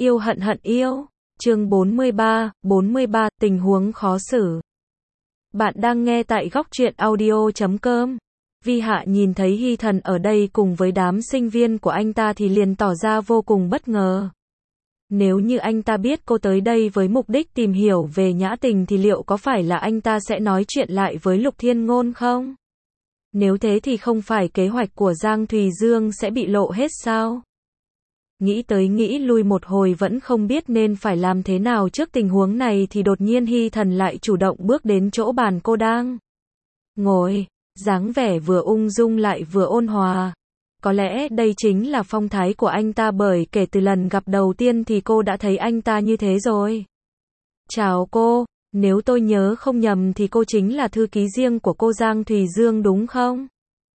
Yêu hận hận yêu. Chương 43, tình huống khó xử. Bạn đang nghe tại góc truyện audio.com. Vi Hạ nhìn thấy Hy Thần ở đây cùng với đám sinh viên của anh ta thì liền tỏ ra vô cùng bất ngờ. Nếu như anh ta biết cô tới đây với mục đích tìm hiểu về Nhã Tình thì liệu có phải là anh ta sẽ nói chuyện lại với Lục Thiên Ngôn không? Nếu thế thì không phải kế hoạch của Giang Thùy Dương sẽ bị lộ hết sao? Nghĩ tới nghĩ lui một hồi vẫn không biết nên phải làm thế nào trước tình huống này thì đột nhiên Hy Thần lại chủ động bước đến chỗ bàn cô đang ngồi, dáng vẻ vừa ung dung lại vừa ôn hòa. Có lẽ đây chính là phong thái của anh ta bởi kể từ lần gặp đầu tiên thì cô đã thấy anh ta như thế rồi. Chào cô, nếu tôi nhớ không nhầm thì cô chính là thư ký riêng của cô Giang Thùy Dương đúng không?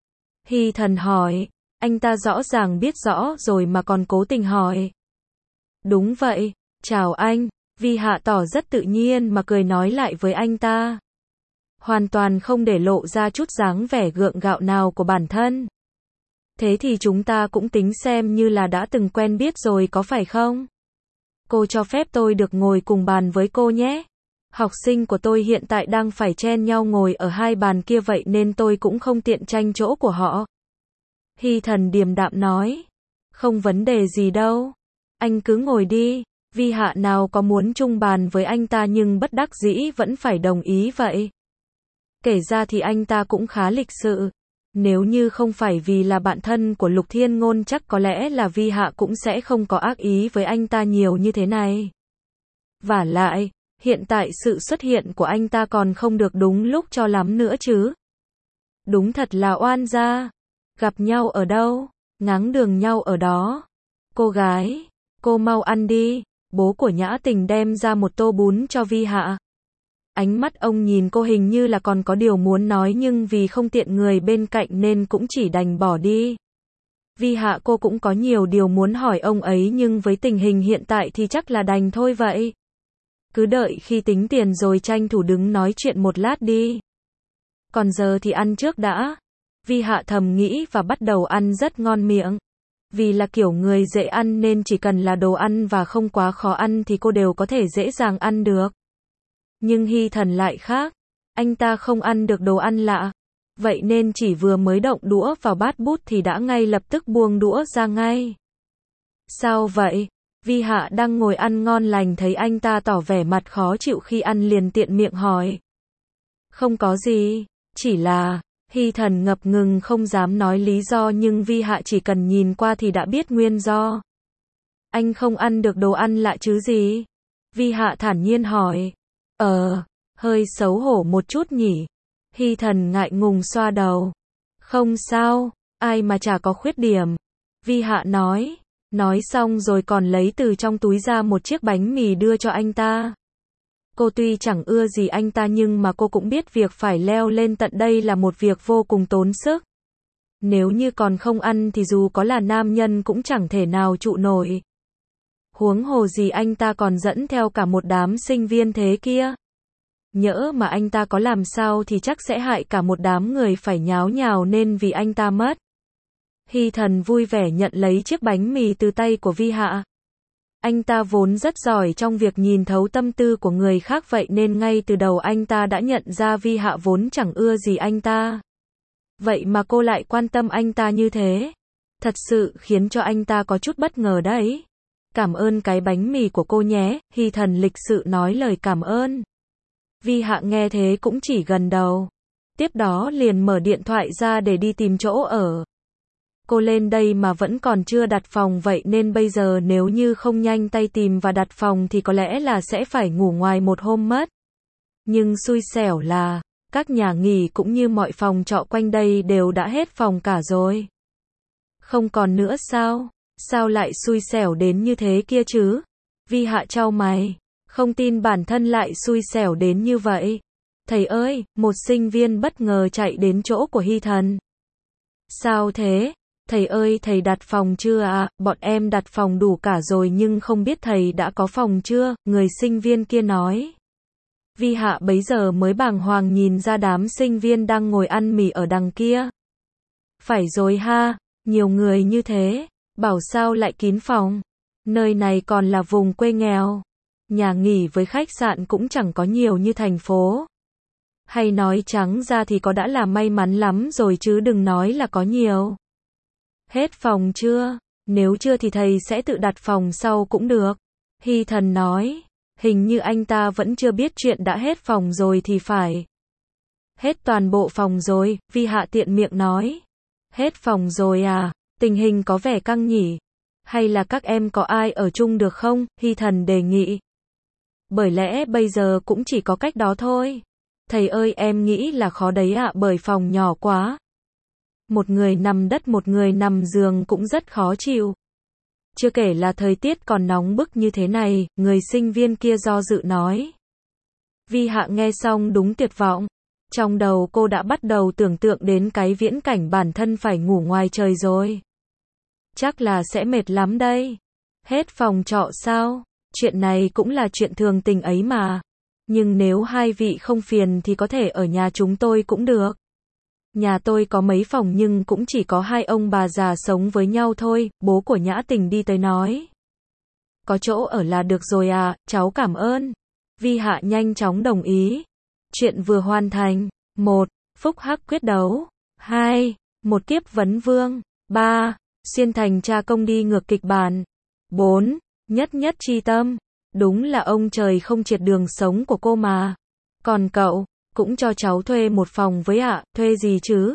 Hy Thần hỏi. Anh ta rõ ràng biết rõ rồi mà còn cố tình hỏi. Đúng vậy, chào anh. Vi Hạ tỏ rất tự nhiên mà cười nói lại với anh ta. Hoàn toàn không để lộ ra chút dáng vẻ gượng gạo nào của bản thân. Thế thì chúng ta cũng tính xem như là đã từng quen biết rồi có phải không? Cô cho phép tôi được ngồi cùng bàn với cô nhé. Học sinh của tôi hiện tại đang phải chen nhau ngồi ở hai bàn kia vậy nên tôi cũng không tiện tranh chỗ của họ. Hy Thần điềm đạm nói. Không vấn đề gì đâu. Anh cứ ngồi đi. Vi Hạ nào có muốn chung bàn với anh ta nhưng bất đắc dĩ vẫn phải đồng ý vậy. Kể ra thì anh ta cũng khá lịch sự. Nếu như không phải vì là bạn thân của Lục Thiên Ngôn chắc có lẽ là Vi Hạ cũng sẽ không có ác ý với anh ta nhiều như thế này. Vả lại, hiện tại sự xuất hiện của anh ta còn không được đúng lúc cho lắm nữa chứ. Đúng thật là oan gia. Gặp nhau ở đâu? Ngáng đường nhau ở đó. Cô gái, cô mau ăn đi. Bố của Nhã Tình đem ra một tô bún cho Vi Hạ. Ánh mắt ông nhìn cô hình như là còn có điều muốn nói nhưng vì không tiện người bên cạnh nên cũng chỉ đành bỏ đi. Vi Hạ cô cũng có nhiều điều muốn hỏi ông ấy nhưng với tình hình hiện tại thì chắc là đành thôi vậy. Cứ đợi khi tính tiền rồi tranh thủ đứng nói chuyện một lát đi. Còn giờ thì ăn trước đã. Vi Hạ thầm nghĩ và bắt đầu ăn rất ngon miệng. Vì là kiểu người dễ ăn nên chỉ cần là đồ ăn và không quá khó ăn thì cô đều có thể dễ dàng ăn được. Nhưng Hy Thần lại khác. Anh ta không ăn được đồ ăn lạ. Vậy nên chỉ vừa mới động đũa vào bát bút thì đã ngay lập tức buông đũa ra ngay. Sao vậy? Vi Hạ đang ngồi ăn ngon lành thấy anh ta tỏ vẻ mặt khó chịu khi ăn liền tiện miệng hỏi. Không có gì, chỉ là... Hy Thần ngập ngừng không dám nói lý do nhưng Vi Hạ chỉ cần nhìn qua thì đã biết nguyên do. Anh không ăn được đồ ăn lạ chứ gì? Vi Hạ thản nhiên hỏi. Hơi xấu hổ một chút nhỉ? Hy Thần ngại ngùng xoa đầu. Không sao, ai mà chả có khuyết điểm. Vi Hạ nói. Nói xong rồi còn lấy từ trong túi ra một chiếc bánh mì đưa cho anh ta. Cô tuy chẳng ưa gì anh ta nhưng mà cô cũng biết việc phải leo lên tận đây là một việc vô cùng tốn sức. Nếu như còn không ăn thì dù có là nam nhân cũng chẳng thể nào trụ nổi. Huống hồ gì anh ta còn dẫn theo cả một đám sinh viên thế kia. Nhỡ mà anh ta có làm sao thì chắc sẽ hại cả một đám người phải nháo nhào nên vì anh ta mất. Hy Thần vui vẻ nhận lấy chiếc bánh mì từ tay của Vi Hạ. Anh ta vốn rất giỏi trong việc nhìn thấu tâm tư của người khác vậy nên ngay từ đầu anh ta đã nhận ra Vi Hạ vốn chẳng ưa gì anh ta. Vậy mà cô lại quan tâm anh ta như thế. Thật sự khiến cho anh ta có chút bất ngờ đấy. Cảm ơn cái bánh mì của cô nhé, Hy Thần lịch sự nói lời cảm ơn. Vi Hạ nghe thế cũng chỉ gật đầu. Tiếp đó liền mở điện thoại ra để đi tìm chỗ ở. Cô lên đây mà vẫn còn chưa đặt phòng vậy nên bây giờ nếu như không nhanh tay tìm và đặt phòng thì có lẽ là sẽ phải ngủ ngoài một hôm mất. Nhưng xui xẻo là, các nhà nghỉ cũng như mọi phòng trọ quanh đây đều đã hết phòng cả rồi. Không còn nữa sao? Sao lại xui xẻo đến như thế kia chứ? Vi Hạ chau mày, không tin bản thân lại xui xẻo đến như vậy. Thầy ơi, một sinh viên bất ngờ chạy đến chỗ của Hy Thần. Sao thế? Thầy ơi, thầy đặt phòng chưa ạ? Bọn em đặt phòng đủ cả rồi nhưng không biết thầy đã có phòng chưa? Người sinh viên kia nói. Vi Hạ bấy giờ mới bàng hoàng nhìn ra đám sinh viên đang ngồi ăn mì ở đằng kia. Phải rồi ha, nhiều người như thế, bảo sao lại kín phòng. Nơi này còn là vùng quê nghèo. Nhà nghỉ với khách sạn cũng chẳng có nhiều như thành phố. Hay nói trắng ra thì có đã là may mắn lắm rồi chứ đừng nói là có nhiều. Hết phòng chưa? Nếu chưa thì thầy sẽ tự đặt phòng sau cũng được. Hy Thần nói. Hình như anh ta vẫn chưa biết chuyện đã hết phòng rồi thì phải. Hết toàn bộ phòng rồi, Vi Hạ tiện miệng nói. Hết phòng rồi à? Tình hình có vẻ căng nhỉ? Hay là các em có ai ở chung được không? Hy Thần đề nghị. Bởi lẽ bây giờ cũng chỉ có cách đó thôi. Thầy ơi, em nghĩ là khó đấy ạ, bởi phòng nhỏ quá. Một người nằm đất một người nằm giường cũng rất khó chịu. Chưa kể là thời tiết còn nóng bức như thế này, người sinh viên kia do dự nói. Vi Hạ nghe xong đúng tuyệt vọng. Trong đầu cô đã bắt đầu tưởng tượng đến cái viễn cảnh bản thân phải ngủ ngoài trời rồi. Chắc là sẽ mệt lắm đây. Hết phòng trọ sao? Chuyện này cũng là chuyện thường tình ấy mà. Nhưng nếu hai vị không phiền thì có thể ở nhà chúng tôi cũng được. Nhà tôi có mấy phòng nhưng cũng chỉ có hai ông bà già sống với nhau thôi, bố của Nhã Tình đi tới nói. Có chỗ ở là được rồi à, cháu cảm ơn. Vi Hạ nhanh chóng đồng ý. Chuyện vừa hoàn thành. 1. Phúc hắc quyết đấu. 2. Một kiếp vấn vương. 3. Xuyên thành tra công đi ngược kịch bản. 4. Nhất nhất chi tâm. Đúng là ông trời không triệt đường sống của cô mà. Còn cậu, cũng cho cháu thuê một phòng với ạ, thuê gì chứ?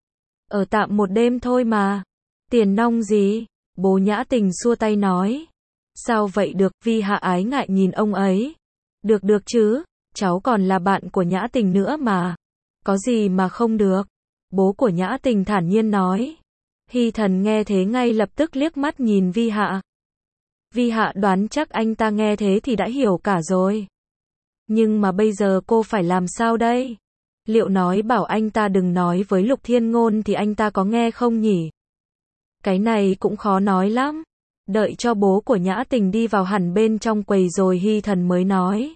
Ở tạm một đêm thôi mà. Tiền nong gì? Bố Nhã Tình xua tay nói. Sao vậy được? Vi Hạ ái ngại nhìn ông ấy. Được được chứ, cháu còn là bạn của Nhã Tình nữa mà. Có gì mà không được? Bố của Nhã Tình thản nhiên nói. Hy Thần nghe thế ngay lập tức liếc mắt nhìn Vi Hạ. Vi Hạ đoán chắc anh ta nghe thế thì đã hiểu cả rồi. Nhưng mà bây giờ cô phải làm sao đây? Liệu nói bảo anh ta đừng nói với Lục Thiên Ngôn thì anh ta có nghe không nhỉ? Cái này cũng khó nói lắm. Đợi cho bố của Nhã Tình đi vào hẳn bên trong quầy rồi Hy Thần mới nói.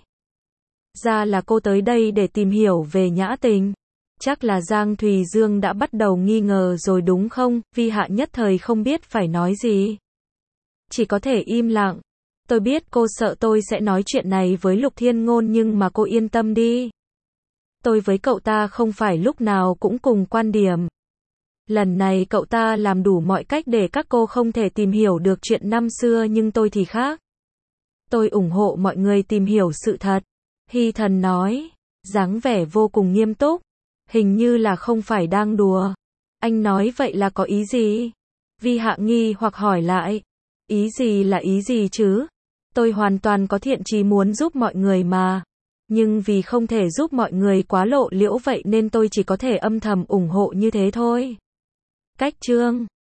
Ra là cô tới đây để tìm hiểu về Nhã Tình. Chắc là Giang Thùy Dương đã bắt đầu nghi ngờ rồi đúng không? Vi Hạ nhất thời không biết phải nói gì. Chỉ có thể im lặng. Tôi biết cô sợ tôi sẽ nói chuyện này với Lục Thiên Ngôn nhưng mà cô yên tâm đi. Tôi với cậu ta không phải lúc nào cũng cùng quan điểm. Lần này cậu ta làm đủ mọi cách để các cô không thể tìm hiểu được chuyện năm xưa nhưng tôi thì khác. Tôi ủng hộ mọi người tìm hiểu sự thật. Hy Thần nói, dáng vẻ vô cùng nghiêm túc. Hình như là không phải đang đùa. Anh nói vậy là có ý gì? Vi Hạ nghi hoặc hỏi lại. Ý gì là ý gì chứ? Tôi hoàn toàn có thiện chí muốn giúp mọi người mà. Nhưng vì không thể giúp mọi người quá lộ liễu vậy nên tôi chỉ có thể âm thầm ủng hộ như thế thôi. Cách chương